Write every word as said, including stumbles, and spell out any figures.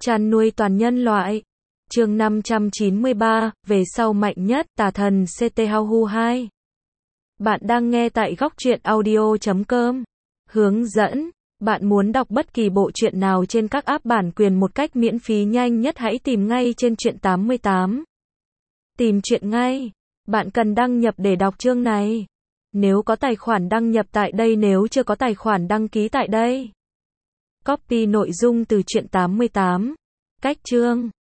Chăn nuôi toàn nhân loại. Chương năm trăm chín mươi ba, về sau mạnh nhất, tà thần xê tê How Who hai. Bạn đang nghe tại góc truyện audio chấm com. Hướng dẫn. Bạn muốn đọc bất kỳ bộ truyện nào trên các app bản quyền một cách miễn phí nhanh nhất, hãy tìm ngay trên truyện tám mươi tám. Tìm truyện ngay. Bạn cần đăng nhập để đọc chương này. Nếu có tài khoản đăng nhập tại đây, nếu chưa có tài khoản đăng ký tại đây. Copy nội dung từ truyện tám mươi tám. Cách chương.